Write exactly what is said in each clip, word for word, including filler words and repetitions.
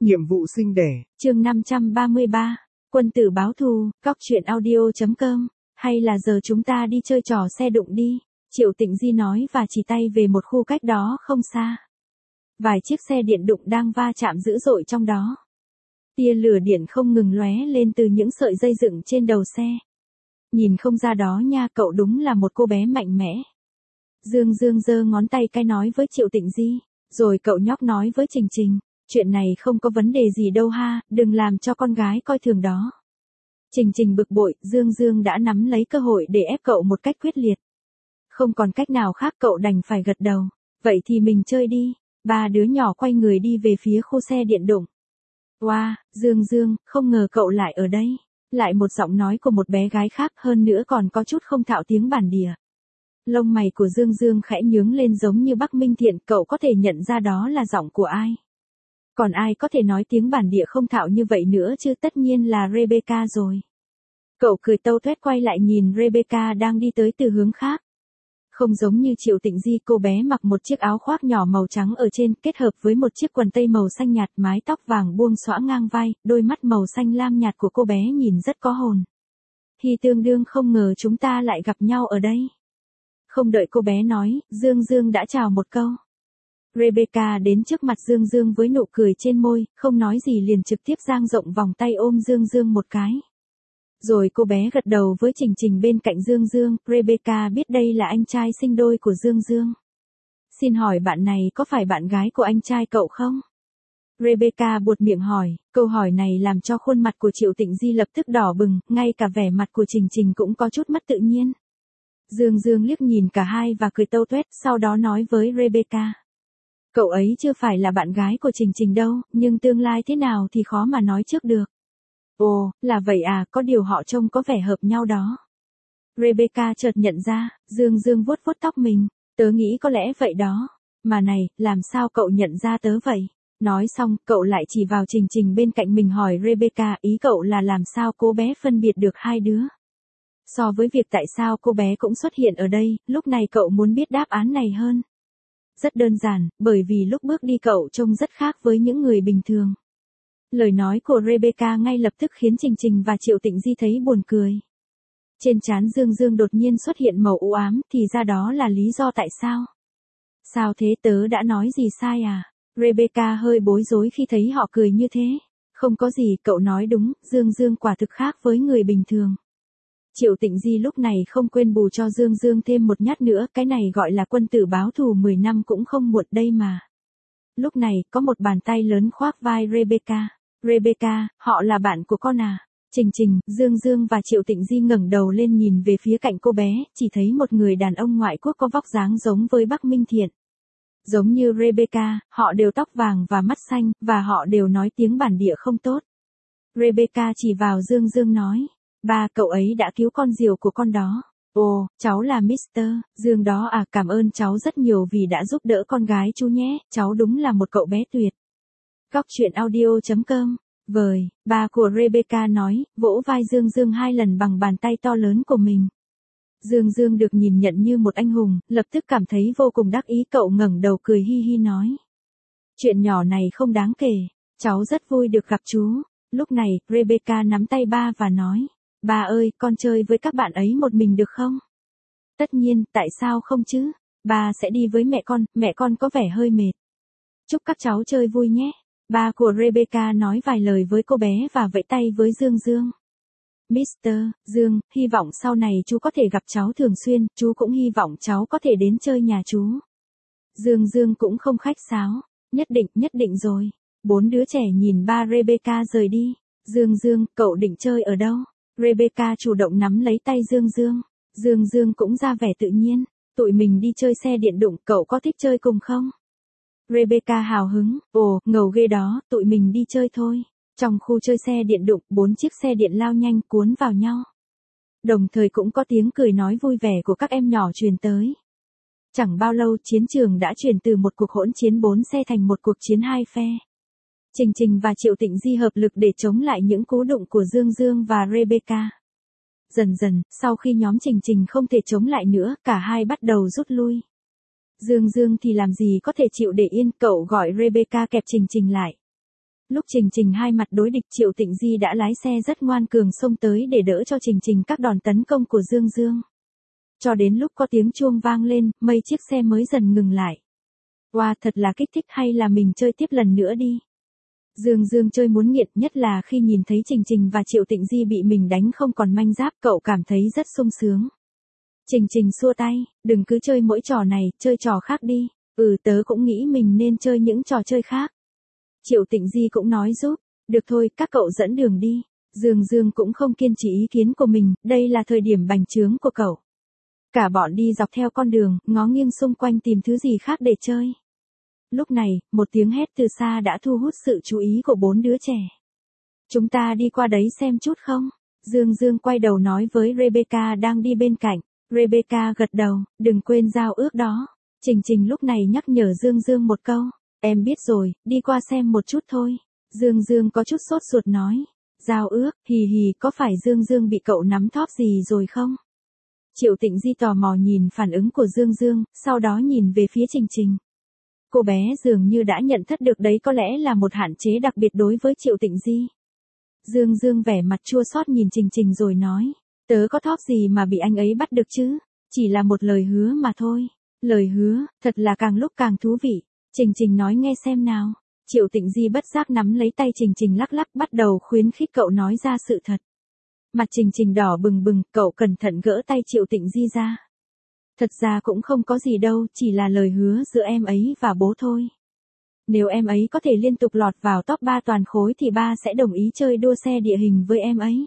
Nhiệm vụ sinh đẻ. Chương năm trăm ba mươi ba. Quân tử báo thù, góc truyện audio chấm com. Hay là giờ chúng ta đi chơi trò xe đụng đi, Triệu Tịnh Di nói và chỉ tay về một khu cách đó không xa. Vài chiếc xe điện đụng đang va chạm dữ dội trong đó. Tia lửa điện không ngừng lóe lên từ những sợi dây dựng trên đầu xe. Nhìn không ra đó nha, cậu đúng là một cô bé mạnh mẽ. Dương Dương giơ ngón tay cái nói với Triệu Tịnh Di, rồi cậu nhóc nói với Trình Trình, chuyện này không có vấn đề gì đâu ha, đừng làm cho con gái coi thường đó. Trình Trình bực bội, Dương Dương đã nắm lấy cơ hội để ép cậu một cách quyết liệt. Không còn cách nào khác, cậu đành phải gật đầu, vậy thì mình chơi đi. Ba đứa nhỏ quay người đi về phía khu xe điện đụng. Wow, Dương Dương, không ngờ cậu lại ở đây. Lại một giọng nói của một bé gái khác, hơn nữa còn có chút không thạo tiếng bản địa. Lông mày của Dương Dương khẽ nhướng lên giống như Bắc Minh Thiện, cậu có thể nhận ra đó là giọng của ai. Còn ai có thể nói tiếng bản địa không thạo như vậy nữa chứ, tất nhiên là Rebecca rồi. Cậu cười tâu tuét quay lại nhìn Rebecca đang đi tới từ hướng khác. Không giống như Triệu Tịnh Di, cô bé mặc một chiếc áo khoác nhỏ màu trắng ở trên, kết hợp với một chiếc quần tây màu xanh nhạt, mái tóc vàng buông xõa ngang vai, đôi mắt màu xanh lam nhạt của cô bé nhìn rất có hồn. Hi tương đương, không ngờ chúng ta lại gặp nhau ở đây. Không đợi cô bé nói, Dương Dương đã chào một câu. Rebecca đến trước mặt Dương Dương với nụ cười trên môi, không nói gì liền trực tiếp dang rộng vòng tay ôm Dương Dương một cái. Rồi cô bé gật đầu với Trình Trình bên cạnh Dương Dương, Rebecca biết đây là anh trai sinh đôi của Dương Dương. Xin hỏi bạn này có phải bạn gái của anh trai cậu không? Rebecca buột miệng hỏi, câu hỏi này làm cho khuôn mặt của Triệu Tịnh Di lập tức đỏ bừng, ngay cả vẻ mặt của Trình Trình cũng có chút mất tự nhiên. Dương Dương liếc nhìn cả hai và cười tâu tuét, sau đó nói với Rebecca. Cậu ấy chưa phải là bạn gái của Trình Trình đâu, nhưng tương lai thế nào thì khó mà nói trước được. Ồ, là vậy à, có điều họ trông có vẻ hợp nhau đó. Rebecca chợt nhận ra, Dương Dương vuốt vuốt tóc mình, tớ nghĩ có lẽ vậy đó. Mà này, làm sao cậu nhận ra tớ vậy? Nói xong, cậu lại chỉ vào Trình Trình bên cạnh mình hỏi Rebecca, ý cậu là làm sao cô bé phân biệt được hai đứa? So với việc tại sao cô bé cũng xuất hiện ở đây, lúc này cậu muốn biết đáp án này hơn. Rất đơn giản, bởi vì lúc bước đi cậu trông rất khác với những người bình thường. Lời nói của Rebecca ngay lập tức khiến Trình Trình và Triệu Tịnh Di thấy buồn cười. Trên trán Dương Dương đột nhiên xuất hiện màu u ám, thì ra đó là lý do tại sao. Sao thế, tớ đã nói gì sai à? Rebecca hơi bối rối khi thấy họ cười như thế. Không có gì, cậu nói đúng, Dương Dương quả thực khác với người bình thường. Triệu Tịnh Di lúc này không quên bù cho Dương Dương thêm một nhát nữa, cái này gọi là quân tử báo thù mười năm cũng không muộn đây mà. Lúc này, có một bàn tay lớn khoác vai Rebecca. Rebecca, họ là bạn của con à? Trình Trình, Dương Dương và Triệu Tịnh Di ngẩng đầu lên nhìn về phía cạnh cô bé, chỉ thấy một người đàn ông ngoại quốc có vóc dáng giống với Bắc Minh Thiện. Giống như Rebecca, họ đều tóc vàng và mắt xanh, và họ đều nói tiếng bản địa không tốt. Rebecca chỉ vào Dương Dương nói, ba, cậu ấy đã cứu con diều của con đó. Ồ, cháu là mít tơ Dương đó à, cảm ơn cháu rất nhiều vì đã giúp đỡ con gái chú nhé, cháu đúng là một cậu bé tuyệt. Góc truyện audio chấm com. Vời, ba của Rebecca nói, vỗ vai Dương Dương hai lần bằng bàn tay to lớn của mình. Dương Dương được nhìn nhận như một anh hùng, lập tức cảm thấy vô cùng đắc ý, cậu ngẩng đầu cười hi hi nói. Chuyện nhỏ này không đáng kể, cháu rất vui được gặp chú. Lúc này, Rebecca nắm tay ba và nói, ba ơi, con chơi với các bạn ấy một mình được không? Tất nhiên, tại sao không chứ? Ba sẽ đi với mẹ con, mẹ con có vẻ hơi mệt. Chúc các cháu chơi vui nhé. Ba của Rebecca nói vài lời với cô bé và vẫy tay với Dương Dương. mít tơ Dương, hy vọng sau này chú có thể gặp cháu thường xuyên, chú cũng hy vọng cháu có thể đến chơi nhà chú. Dương Dương cũng không khách sáo, nhất định, nhất định rồi. Bốn đứa trẻ nhìn ba Rebecca rời đi. Dương Dương, cậu định chơi ở đâu? Rebecca chủ động nắm lấy tay Dương Dương. Dương Dương cũng ra vẻ tự nhiên. Tụi mình đi chơi xe điện đụng, cậu có thích chơi cùng không? Rebecca hào hứng, ồ, ngầu ghê đó, tụi mình đi chơi thôi. Trong khu chơi xe điện đụng, bốn chiếc xe điện lao nhanh cuốn vào nhau. Đồng thời cũng có tiếng cười nói vui vẻ của các em nhỏ truyền tới. Chẳng bao lâu chiến trường đã chuyển từ một cuộc hỗn chiến bốn xe thành một cuộc chiến hai phe. Trình Trình và Triệu Tịnh Di hợp lực để chống lại những cú đụng của Dương Dương và Rebecca. Dần dần, sau khi nhóm Trình Trình không thể chống lại nữa, cả hai bắt đầu rút lui. Dương Dương thì làm gì có thể chịu để yên, cậu gọi Rebecca kẹp Trình Trình lại. Lúc Trình Trình hai mặt đối địch, Triệu Tịnh Di đã lái xe rất ngoan cường xông tới để đỡ cho Trình Trình các đòn tấn công của Dương Dương. Cho đến lúc có tiếng chuông vang lên, mấy chiếc xe mới dần ngừng lại. Wow, thật là kích thích, hay là mình chơi tiếp lần nữa đi. Dương Dương chơi muốn nghiện, nhất là khi nhìn thấy Trình Trình và Triệu Tịnh Di bị mình đánh không còn manh giáp, cậu cảm thấy rất sung sướng. Trình Trình xua tay, đừng cứ chơi mỗi trò này, chơi trò khác đi. Ừ, tớ cũng nghĩ mình nên chơi những trò chơi khác. Triệu Tịnh Di cũng nói giúp, được thôi, các cậu dẫn đường đi. Dương Dương cũng không kiên trì ý kiến của mình, đây là thời điểm bành trướng của cậu. Cả bọn đi dọc theo con đường, ngó nghiêng xung quanh tìm thứ gì khác để chơi. Lúc này, một tiếng hét từ xa đã thu hút sự chú ý của bốn đứa trẻ. Chúng ta đi qua đấy xem chút không? Dương Dương quay đầu nói với Rebecca đang đi bên cạnh. Rebecca gật đầu, đừng quên giao ước đó. Trình Trình lúc này nhắc nhở Dương Dương một câu. Em biết rồi, đi qua xem một chút thôi. Dương Dương có chút sốt ruột nói. Giao ước, hì hì, có phải Dương Dương bị cậu nắm thóp gì rồi không? Triệu Tịnh Di tò mò nhìn phản ứng của Dương Dương, sau đó nhìn về phía Trình Trình. Cô bé dường như đã nhận thức được đấy có lẽ là một hạn chế đặc biệt đối với Triệu Tịnh Di. Dương Dương vẻ mặt chua xót nhìn Trình Trình rồi nói. Tớ có thóp gì mà bị anh ấy bắt được chứ? Chỉ là một lời hứa mà thôi. Lời hứa, thật là càng lúc càng thú vị. Trình Trình nói nghe xem nào. Triệu Tịnh Di bất giác nắm lấy tay Trình Trình lắc lắc, bắt đầu khuyến khích cậu nói ra sự thật. Mặt Trình Trình đỏ bừng bừng, cậu cẩn thận gỡ tay Triệu Tịnh Di ra. Thật ra cũng không có gì đâu, chỉ là lời hứa giữa em ấy và bố thôi. Nếu em ấy có thể liên tục lọt vào top ba toàn khối thì ba sẽ đồng ý chơi đua xe địa hình với em ấy.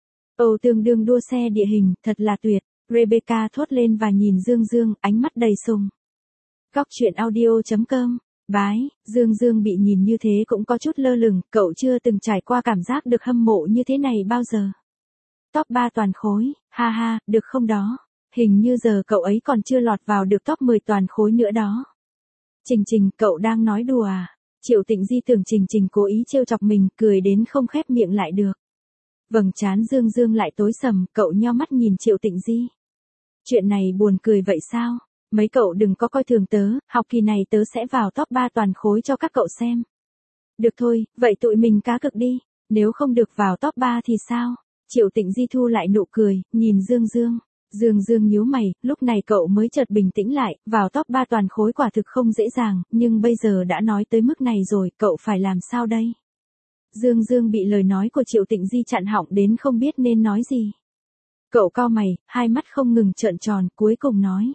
Ồ, tương đương đua xe địa hình, thật là tuyệt. Rebecca thốt lên và nhìn Dương Dương, ánh mắt đầy sùng. Góc truyện audio chấm com. Bái, Dương Dương bị nhìn như thế cũng có chút lơ lửng, cậu chưa từng trải qua cảm giác được hâm mộ như thế này bao giờ. Top ba toàn khối, ha ha, được không đó? Hình như giờ cậu ấy còn chưa lọt vào được top mười toàn khối nữa đó. Trình Trình, cậu đang nói đùa à? Triệu Tịnh Di tưởng Trình Trình cố ý trêu chọc mình, cười đến không khép miệng lại được. Vầng trán Dương Dương lại tối sầm, cậu nheo mắt nhìn Triệu Tịnh Di. Chuyện này buồn cười vậy sao? Mấy cậu đừng có coi thường tớ, học kỳ này tớ sẽ vào top ba toàn khối cho các cậu xem. Được thôi, vậy tụi mình cá cược đi, nếu không được vào top ba thì sao? Triệu Tịnh Di thu lại nụ cười, nhìn Dương Dương. Dương Dương nhíu mày, lúc này cậu mới chợt bình tĩnh lại, vào top ba toàn khối quả thực không dễ dàng, nhưng bây giờ đã nói tới mức này rồi, cậu phải làm sao đây? Dương Dương bị lời nói của Triệu Tịnh Di chặn họng đến không biết nên nói gì. Cậu cau mày, hai mắt không ngừng trợn tròn, cuối cùng nói.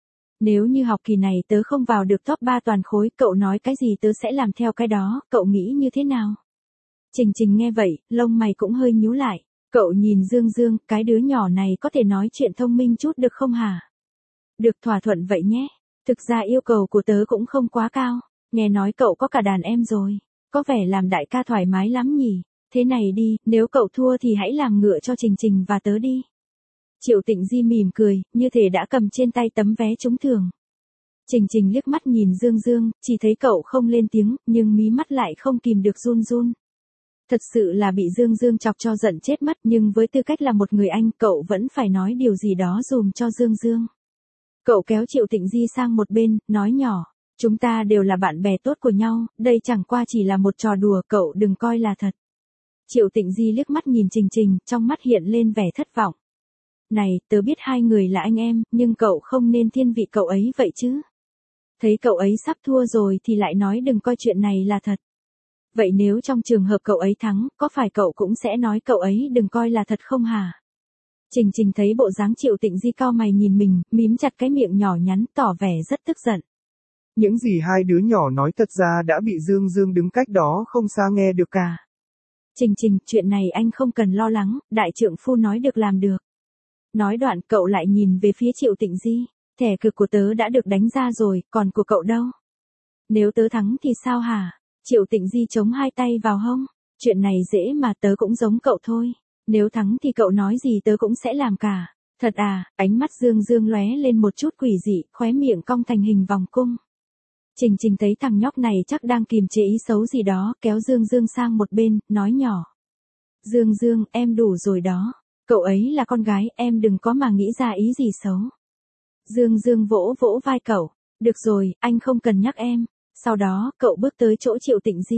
Nếu như học kỳ này tớ không vào được top ba toàn khối, cậu nói cái gì tớ sẽ làm theo cái đó, cậu nghĩ như thế nào? Trình Trình nghe vậy, lông mày cũng hơi nhíu lại. Cậu nhìn Dương Dương, cái đứa nhỏ này có thể nói chuyện thông minh chút được không hả? Được, thỏa thuận vậy nhé. Thực ra yêu cầu của tớ cũng không quá cao. Nghe nói cậu có cả đàn em rồi. Có vẻ làm đại ca thoải mái lắm nhỉ. Thế này đi, nếu cậu thua thì hãy làm ngựa cho Trình Trình và tớ đi. Triệu Tịnh Di mỉm cười, như thể đã cầm trên tay tấm vé trúng thưởng. Trình Trình liếc mắt nhìn Dương Dương, chỉ thấy cậu không lên tiếng, nhưng mí mắt lại không kìm được run run. Thật sự là bị Dương Dương chọc cho giận chết mất, nhưng với tư cách là một người anh, cậu vẫn phải nói điều gì đó dùm cho Dương Dương. Cậu kéo Triệu Tịnh Di sang một bên, nói nhỏ, chúng ta đều là bạn bè tốt của nhau, đây chẳng qua chỉ là một trò đùa, cậu đừng coi là thật. Triệu Tịnh Di liếc mắt nhìn Trình Trình, trong mắt hiện lên vẻ thất vọng. Này, tớ biết hai người là anh em, nhưng cậu không nên thiên vị cậu ấy vậy chứ. Thấy cậu ấy sắp thua rồi thì lại nói đừng coi chuyện này là thật. Vậy nếu trong trường hợp cậu ấy thắng, có phải cậu cũng sẽ nói cậu ấy đừng coi là thật không hả? Trình Trình thấy bộ dáng Triệu Tịnh Di cau mày nhìn mình, mím chặt cái miệng nhỏ nhắn, tỏ vẻ rất tức giận. Những gì hai đứa nhỏ nói thật ra đã bị Dương Dương đứng cách đó không xa nghe được cả. Trình Trình, chuyện này anh không cần lo lắng, đại trượng phu nói được làm được. Nói đoạn cậu lại nhìn về phía Triệu Tịnh Di, thẻ cược của tớ đã được đánh ra rồi, còn của cậu đâu? Nếu tớ thắng thì sao hả? Triệu Tịnh Di chống hai tay vào hông, chuyện này dễ mà, tớ cũng giống cậu thôi. Nếu thắng thì cậu nói gì tớ cũng sẽ làm cả. Thật à? Ánh mắt Dương Dương lóe lên một chút quỷ dị, khóe miệng cong thành hình vòng cung. Trình Trình thấy thằng nhóc này chắc đang kìm chế ý xấu gì đó, kéo Dương Dương sang một bên, nói nhỏ. Dương Dương, em đủ rồi đó. Cậu ấy là con gái, em đừng có mà nghĩ ra ý gì xấu. Dương Dương vỗ vỗ vai cậu. Được rồi, anh không cần nhắc em. Sau đó, cậu bước tới chỗ Triệu Tịnh Di.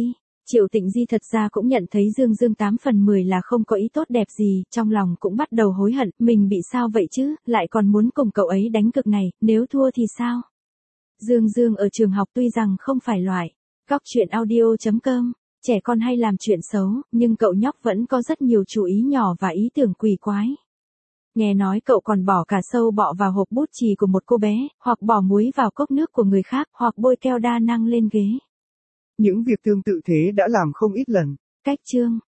Triệu Tịnh Di thật ra cũng nhận thấy Dương Dương tám phần mười là không có ý tốt đẹp gì, trong lòng cũng bắt đầu hối hận, mình bị sao vậy chứ, lại còn muốn cùng cậu ấy đánh cược này, nếu thua thì sao? Dương Dương ở trường học tuy rằng không phải loại cóc truyện audio chấm com, trẻ con hay làm chuyện xấu, nhưng cậu nhóc vẫn có rất nhiều chú ý nhỏ và ý tưởng quỷ quái. Nghe nói cậu còn bỏ cả sâu bọ vào hộp bút chì của một cô bé, hoặc bỏ muối vào cốc nước của người khác, hoặc bôi keo đa năng lên ghế. Những việc tương tự thế đã làm không ít lần. Cách chương